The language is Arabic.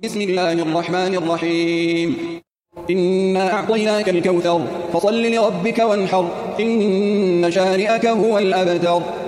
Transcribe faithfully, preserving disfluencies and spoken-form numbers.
بسم الله الرحمن الرحيم إنا أعطيناك الكوثر فصل لربك وانحر إن شانئك هو الأبتر.